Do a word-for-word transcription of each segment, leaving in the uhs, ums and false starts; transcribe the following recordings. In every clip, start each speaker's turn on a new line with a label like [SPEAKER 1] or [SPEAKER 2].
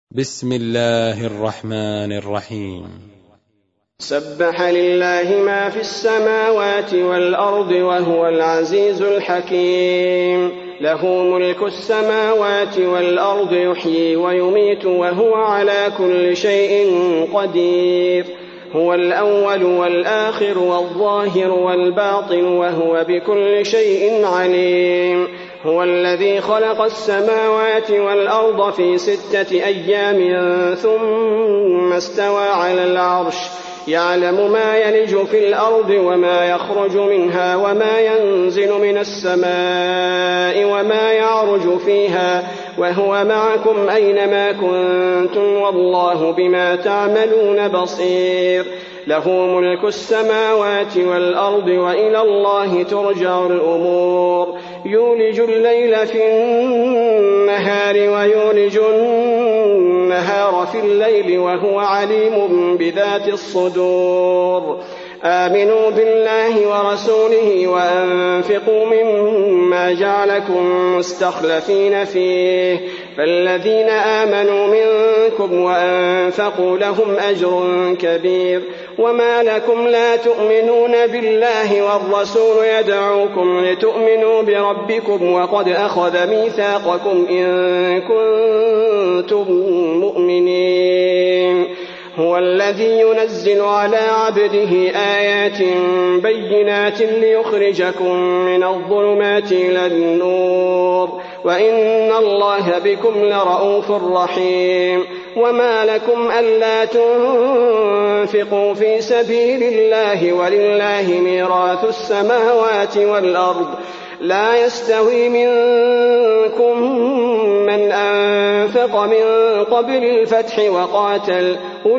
[SPEAKER 1] بسم الله الرحمن الرحيم.
[SPEAKER 2] سبح لله ما في السماوات والأرض وهو العزيز الحكيم. له ملك السماوات والأرض يحيي ويميت وهو على كل شيء قدير. هو الأول والآخر والظاهر والباطن وهو بكل شيء عليم. هو الذي خلق السماوات والأرض في ستة أيام ثم استوى على العرش يعلم ما يلج في الأرض وما يخرج منها وما ينزل من السماء وما يعرج فيها وهو معكم أينما كنتم والله بما تعملون بصير. له ملك السماوات والأرض وإلى الله ترجع الأمور. يولج الليل في النهار ويولج النهار في الليل وهو عليم بذات الصدور. آمنوا بالله ورسوله وأنفقوا مما جعلكم مستخلفين فيه فالذين آمنوا منكم وأنفقوا لهم أجر كبير. وما لكم لا تؤمنون بالله والرسول يدعوكم لتؤمنوا بربكم وقد أخذ ميثاقكم إن كنتم مؤمنين. هو الذي ينزل على عبده آيات بينات ليخرجكم من الظلمات إلى النور وإن الله بكم لرءوف رحيم. وما لكم ألا تنفقوا في سبيل الله ولله ميراث السماوات والأرض لا يستوي منكم من أنفق من قبل الفتح وقاتل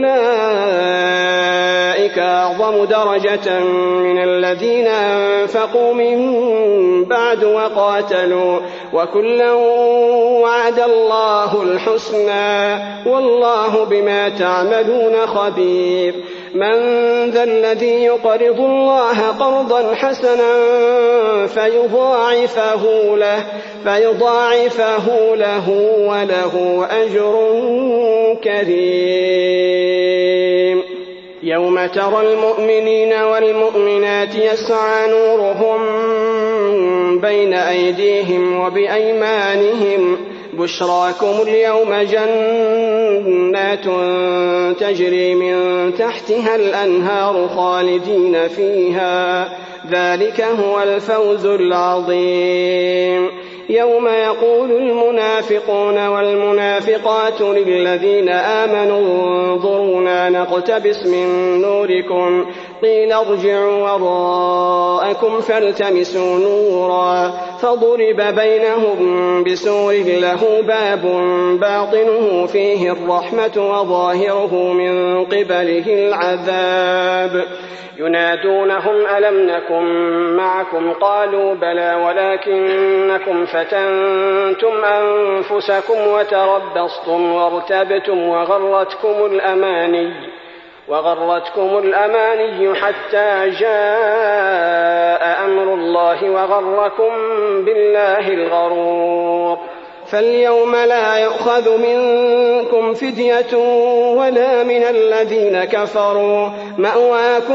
[SPEAKER 2] أولئك أعظم درجة من الذين أنفقوا من بعد وقاتلوا وكلا وعد الله الحسنى والله بما تعملون خبير. من ذا الذي يقرض الله قرضا حسنا فيضاعفه له, فيضاعفه له وله أجر كريم. يوم ترى المؤمنين والمؤمنات يسعى نورهم بين أيديهم وبأيمانهم بشراكم اليوم جنات تجري من تحتها الأنهار خالدين فيها ذلك هو الفوز العظيم. يوم يقول المنافقون والمنافقات للذين آمنوا انظرونا نقتبس من نوركم قيل ارجعوا وراءكم فالتمسوا نورا فضرب بينهم بسور له باب باطنه فيه الرحمة وظاهره من قبله العذاب. ينادونهم ألم نكن معكم قالوا بلى ولكنكم فتنتم أنفسكم وتربصتم وارتبتم وغرتكم الأماني وغرتكم الأماني حتى جاء أمر الله وغركم بالله الغرور. فاليوم لا يؤخذ منكم فدية ولا من الذين كفروا مأواكم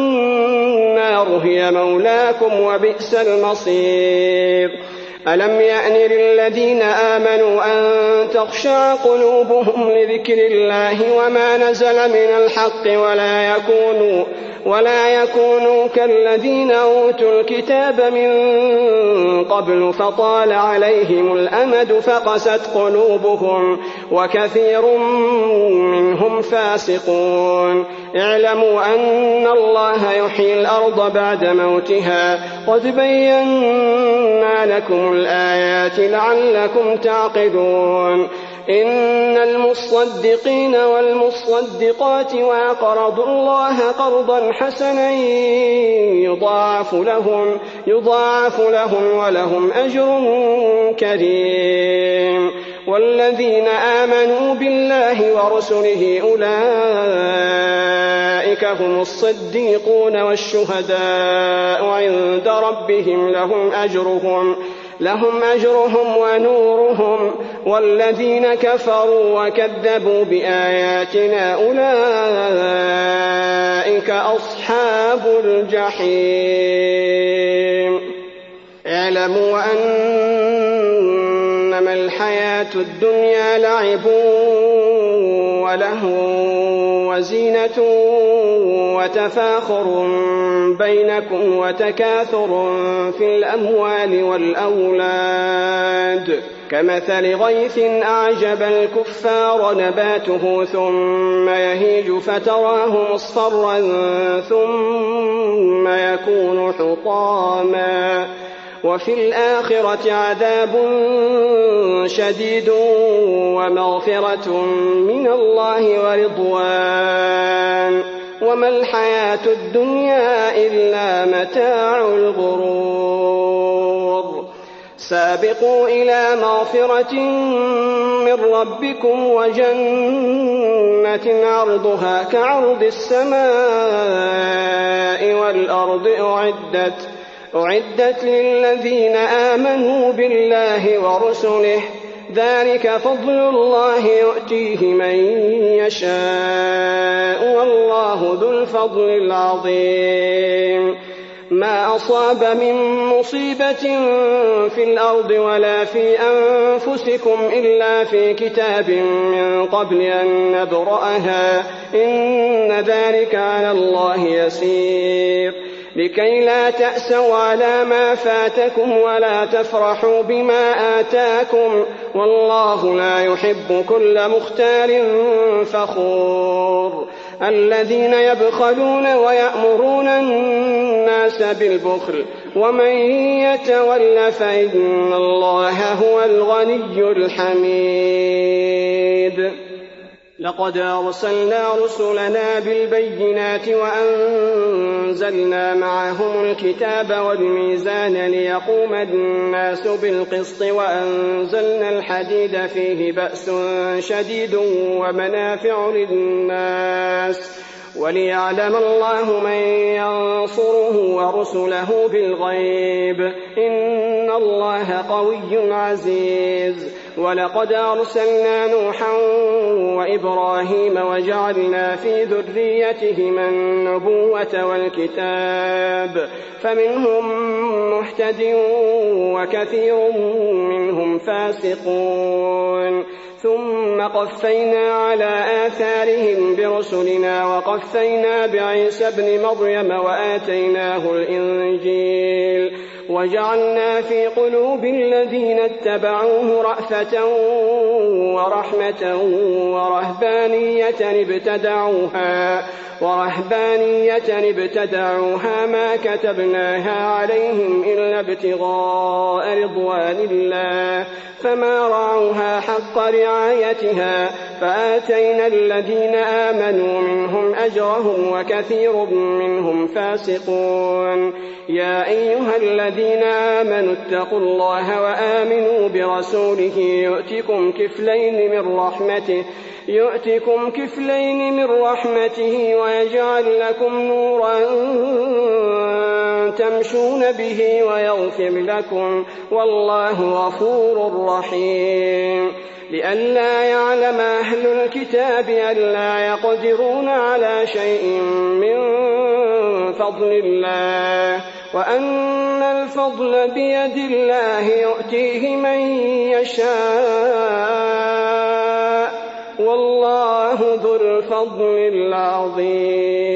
[SPEAKER 2] النار هي مولاكم وبئس المصير. ألم يأن للذين آمنوا أن تخشع قلوبهم لذكر الله وما نزل من الحق ولا يكونوا ولا يكونوا كالذين أوتوا الكتاب من قبل فطال عليهم الأمد فقست قلوبهم وكثير منهم فاسقون. اعلموا أن الله يحيي الأرض بعد موتها قد بينا لكم الآيات لعلكم تعقلون. إن المصدقين والمصدقات وأقرضوا الله قرضا حسنا يضاعف لهم, يضاعف لهم ولهم أجر كريم. والذين آمنوا بالله ورسله أولئك هم الصديقون والشهداء عند ربهم لهم أجرهم لهم أجرهم ونورهم، والذين كفروا وكذبوا بآياتنا أولئك أصحاب الجحيم. اعلموا أنما الحياة الدنيا لعب ولهو وزينة وتفاخر بينكم وتكاثر في الأموال والأولاد، كمثل غيث أعجب الكفار نباته ثم يهيج فتراه مصفرا ثم يكون حطاما، وفي الآخرة عذاب شديد ومغفرة من الله ورضوان، وما الحياة الدنيا إلا متاع الغرور. سابقوا إلى مغفرة من ربكم وجنة عرضها كعرض السماء والأرض أعدت أعدت للذين آمنوا بالله ورسله، ذلك فضل الله يؤتيه من يشاء والله ذو الفضل العظيم. ما أصاب من مصيبة في الأرض ولا في أنفسكم إلا في كتاب من قبل أن نبرأها، إن ذلك على الله يسير. لكي لا تأسوا على ما فاتكم ولا تفرحوا بما آتاكم، والله لا يحب كل مختال فخور. الذين يبخلون ويأمرون الناس بالبخل، ومن يتول فإن الله هو الغني الحميد. لقد أرسلنا رسلنا بالبينات وأنزلنا معهم الكتاب والميزان ليقوم الناس بالقسط، وأنزلنا الحديد فيه بأس شديد ومنافع للناس، وليعلم الله من ينصره ورسله بالغيب، إن الله قوي عزيز. ولقد أرسلنا نوحا وإبراهيم وجعلنا في ذريتهما النبوة والكتاب، فمنهم مهتد وكثير منهم فاسقون. ثم قفينا على آثارهم برسلنا وقفينا بعيسى ابن مريم وآتيناه الإنجيل، وجعلنا في قلوب الذين اتبعوه رأفة ورحمة ورهبانية ابتدعوها ورهبانية ابتدعوها ما كتبناها عليهم إلا ابتغاء رضوان الله، فما رعوها حق رعايتها، فآتينا الذين آمنوا منهم أجرهم وكثير منهم فاسقون. يا أيها الذين آمنوا اتقوا الله وآمنوا برسوله يؤتكم كفلين من رحمته يؤتكم كفلين من رحمته ويجعل لكم نورا تمشون به ويغفر لكم، والله غفور رحيم. لئلا يعلم أهل الكتاب ألا يقدرون على شيء من فضل الله، وأن الفضل بيد الله يؤتيه من يشاء، والله ذو الفضل العظيم.